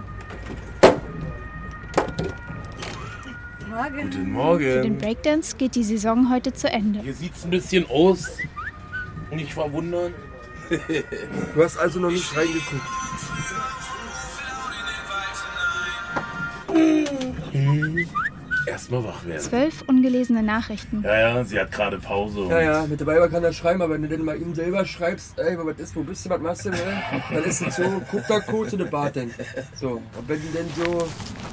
Guten Morgen. Für den Breakdance geht die Saison heute zu Ende. Hier sieht's ein bisschen aus. Nicht verwundern. Du hast also noch nicht reingeguckt. Erstmal wach werden. 12 ungelesene Nachrichten. Ja, sie hat gerade Pause. Ja, mit der Weiber kann er schreiben, aber wenn du denn mal ihm selber schreibst, ey, was ist, wo bist du, was machst du, ne? Dann ist es so, guck da kurz in den Bad denn. So, und wenn die denn so...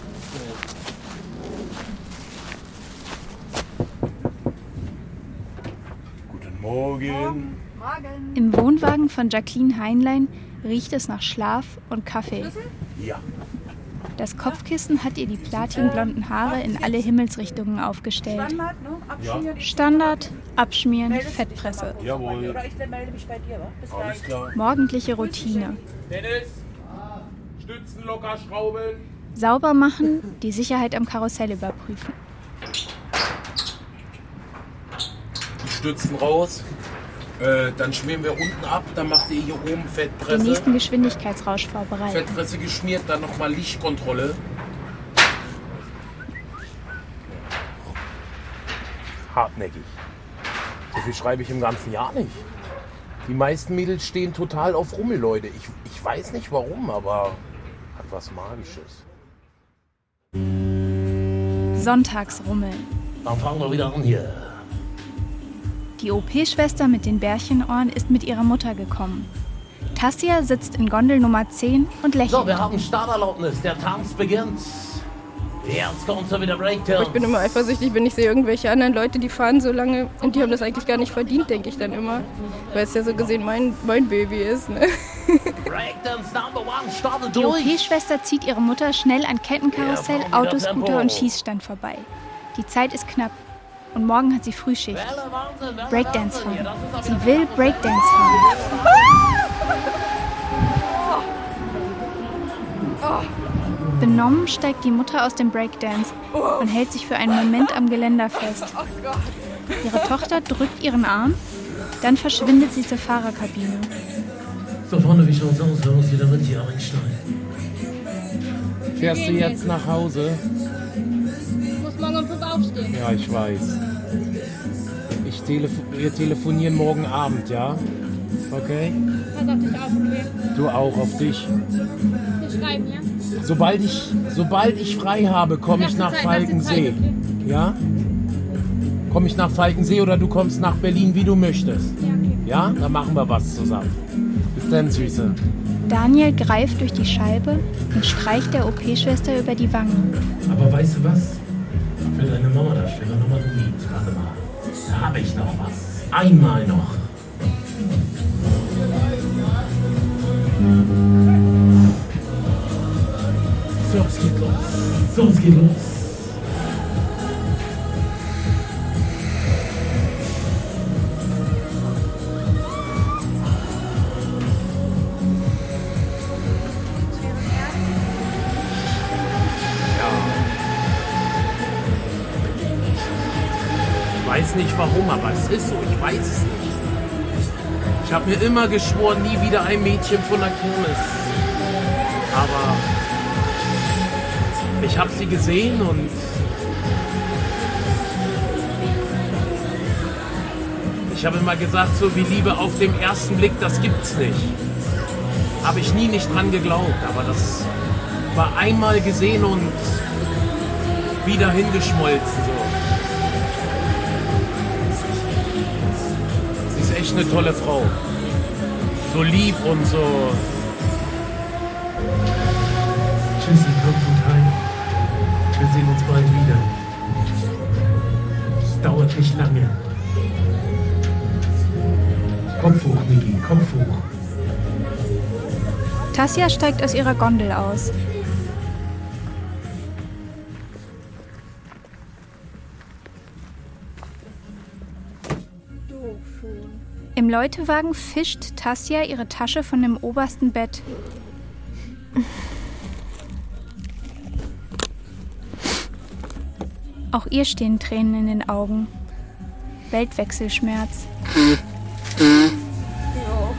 Guten Morgen. Im Wohnwagen von Jacqueline Heinlein riecht es nach Schlaf und Kaffee. Ja. Das Kopfkissen hat ihr die platinblonden Haare in alle Himmelsrichtungen aufgestellt. Standard, abschmieren, Fettpresse. Jawohl. Oder ich melde mich bei dir, wa? Bis Alles gleich. klar. Morgendliche Routine. Dennis, Stützen locker schrauben. Sauber machen, die Sicherheit am Karussell überprüfen. Die Stützen raus. Dann schmieren wir unten ab, dann macht ihr hier oben Den Fettpresse. nächsten Geschwindigkeitsrausch vorbereiten. Fettpresse geschmiert, dann nochmal Lichtkontrolle. Hartnäckig. So viel schreibe ich im ganzen Jahr nicht. Die meisten Mädels stehen total auf Rummel, Leute. Ich weiß nicht warum, aber hat was Magisches. Sonntagsrummeln. Dann fangen wir wieder an hier. Die OP-Schwester mit den Bärchenohren ist mit ihrer Mutter gekommen. Tassia sitzt in Gondel Nummer 10 und lächelt. So, wir haben Starterlaubnis. Der Tanz beginnt. Jetzt kommt so wieder Breakdance. Ich bin immer eifersüchtig, wenn ich sehe irgendwelche anderen Leute, die fahren so lange und die haben das eigentlich gar nicht verdient, denke ich dann immer. Weil es ja so gesehen mein Baby ist. Ne? Breakdance Number 1 startet Die durch. OP-Schwester zieht ihre Mutter schnell an Kettenkarussell, Ja, komm, wieder Autoscooter Tempo. und Schießstand vorbei. Die Zeit ist knapp und morgen hat sie Frühschicht. Breakdance fahren. Sie will Breakdance fahren. Benommen steigt die Mutter aus dem Breakdance und hält sich für einen Moment am Geländer fest. Ihre Tochter drückt ihren Arm, dann verschwindet sie zur Fahrerkabine. So, Freunde, wie schaut's aus? Wer muss wieder mit hier einsteigen? Fährst du jetzt nach Hause? Ich muss morgen um 5 aufstehen. Ja, ich weiß. Wir telefonieren morgen Abend, ja? Okay? Pass auf dich auf, okay? Du auch, auf dich. Wir schreiben, ja? Sobald ich frei habe, komme ich nach Falkensee. Ja? Komme ich nach Falkensee oder du kommst nach Berlin, wie du möchtest. Ja? Dann machen wir was zusammen. Bis dann, Süße. Daniel greift durch die Scheibe und streicht der OP-Schwester über die Wangen. Aber weißt du was? Für deine Mama da steht noch mal ein Lied. Warte mal. Da habe ich noch was. Einmal noch. So, es geht los. So, es geht los. Ich weiß nicht warum, aber es ist so. Ich weiß es nicht. Ich habe mir immer geschworen, nie wieder ein Mädchen von der Kirmes. Aber ich habe sie gesehen und ich habe immer gesagt, so wie Liebe auf den ersten Blick, das gibt's nicht. Habe ich nie nicht dran geglaubt, aber das war einmal gesehen und wieder hingeschmolzen. So. Sie ist echt eine tolle Frau. So lieb und so. Tschüssi, kommt gut heim. Wir sehen uns bald wieder. Es dauert nicht lange. Kopf hoch, Miki, Kopf hoch. Tassia steigt aus ihrer Gondel aus. Im Im Leutewagen fischt Tasja ihre Tasche von dem obersten Bett. Auch ihr stehen Tränen in den Augen. Weltwechselschmerz. Ja.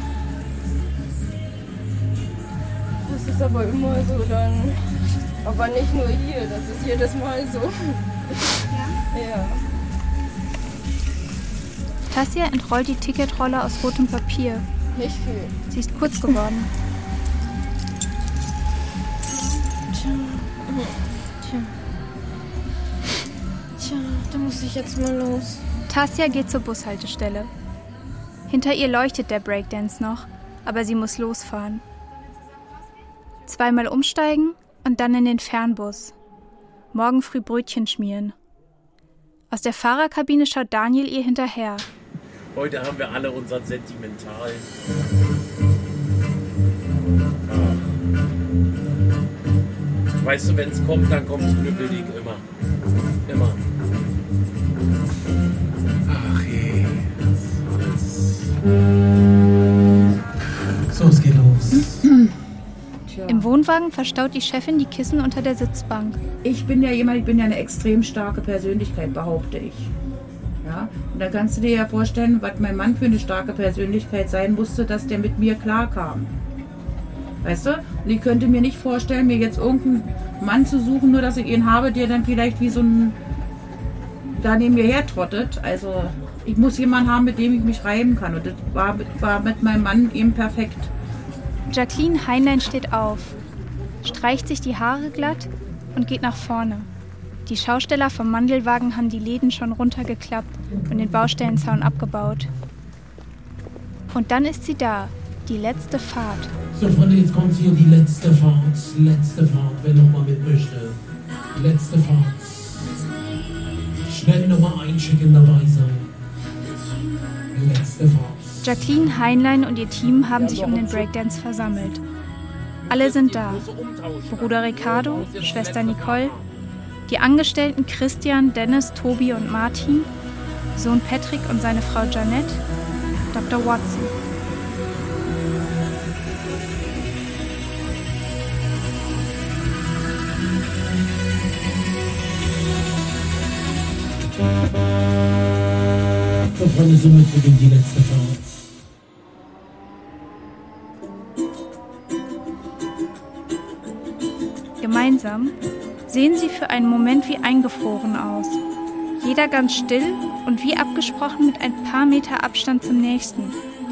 Das ist aber immer so dann. Aber nicht nur hier, das ist jedes Mal so. Ja? Tasja entrollt die Ticketrolle aus rotem Papier. Nicht viel. Sie ist kurz geworden. Tja, da muss ich jetzt mal los. Tasja geht zur Bushaltestelle. Hinter ihr leuchtet der Breakdance noch, aber sie muss losfahren. 2-mal umsteigen und dann in den Fernbus. Morgen früh Brötchen schmieren. Aus der Fahrerkabine schaut Daniel ihr hinterher. Heute haben wir alle unseren sentimentalen. Weißt du, wenn es kommt, dann kommt es knüppelig immer. Immer. Ach je. So, es geht los. Im Wohnwagen verstaut die Chefin die Kissen unter der Sitzbank. Ich bin ja eine extrem starke Persönlichkeit, behaupte ich. Ja? Und da kannst du dir ja vorstellen, was mein Mann für eine starke Persönlichkeit sein musste, dass der mit mir klarkam. Weißt du? Und ich könnte mir nicht vorstellen, mir jetzt irgendeinen Mann zu suchen, nur dass ich ihn habe, der dann vielleicht wie so ein da neben mir hertrottet. Also ich muss jemanden haben, mit dem ich mich reiben kann. Und das war mit meinem Mann eben perfekt. Jacqueline Heinlein steht auf, streicht sich die Haare glatt und geht nach vorne. Die Schausteller vom Mandelwagen haben die Läden schon runtergeklappt und den Baustellenzaun abgebaut. Und dann ist sie da, die letzte Fahrt. So, Freunde, jetzt kommt hier die letzte Fahrt. Letzte Fahrt, wer nochmal mit möchte. Letzte Fahrt. Schnell Nummer einschicken, dabei sein. Letzte Fahrt. Jacqueline Heinlein und ihr Team haben sich um den Breakdance versammelt. Alle sind da. Bruder Ricardo, Schwester Nicole, die Angestellten Christian, Dennis, Tobi und Martin, Sohn Patrick und seine Frau Janette, Dr. Watson. So, Freunde, somit beginnt die letzte Fahrt. Gemeinsam sehen sie für einen Moment wie eingefroren aus. Jeder ganz still und wie abgesprochen mit ein paar Meter Abstand zum Nächsten.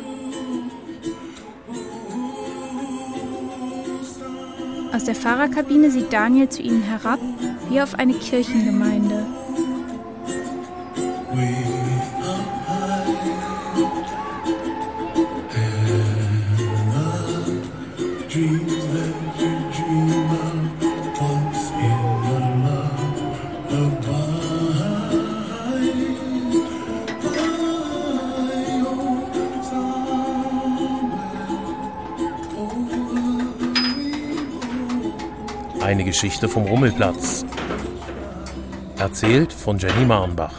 Aus der Fahrerkabine sieht Daniel zu ihnen herab, wie auf eine Kirchengemeinde. Eine Geschichte vom Rummelplatz. Erzählt von Jenny Marnbach.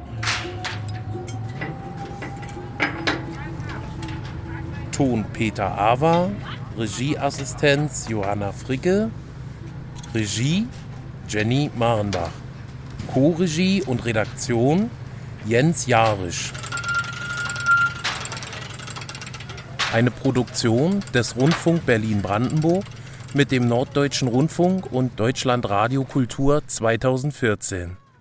Ton Peter Awa, Regieassistenz Johanna Fricke, Regie Jenny Marnbach, Co-Regie und Redaktion Jens Jarisch. Eine Produktion des Rundfunk Berlin-Brandenburg mit dem Norddeutschen Rundfunk und Deutschlandradio Kultur 2014.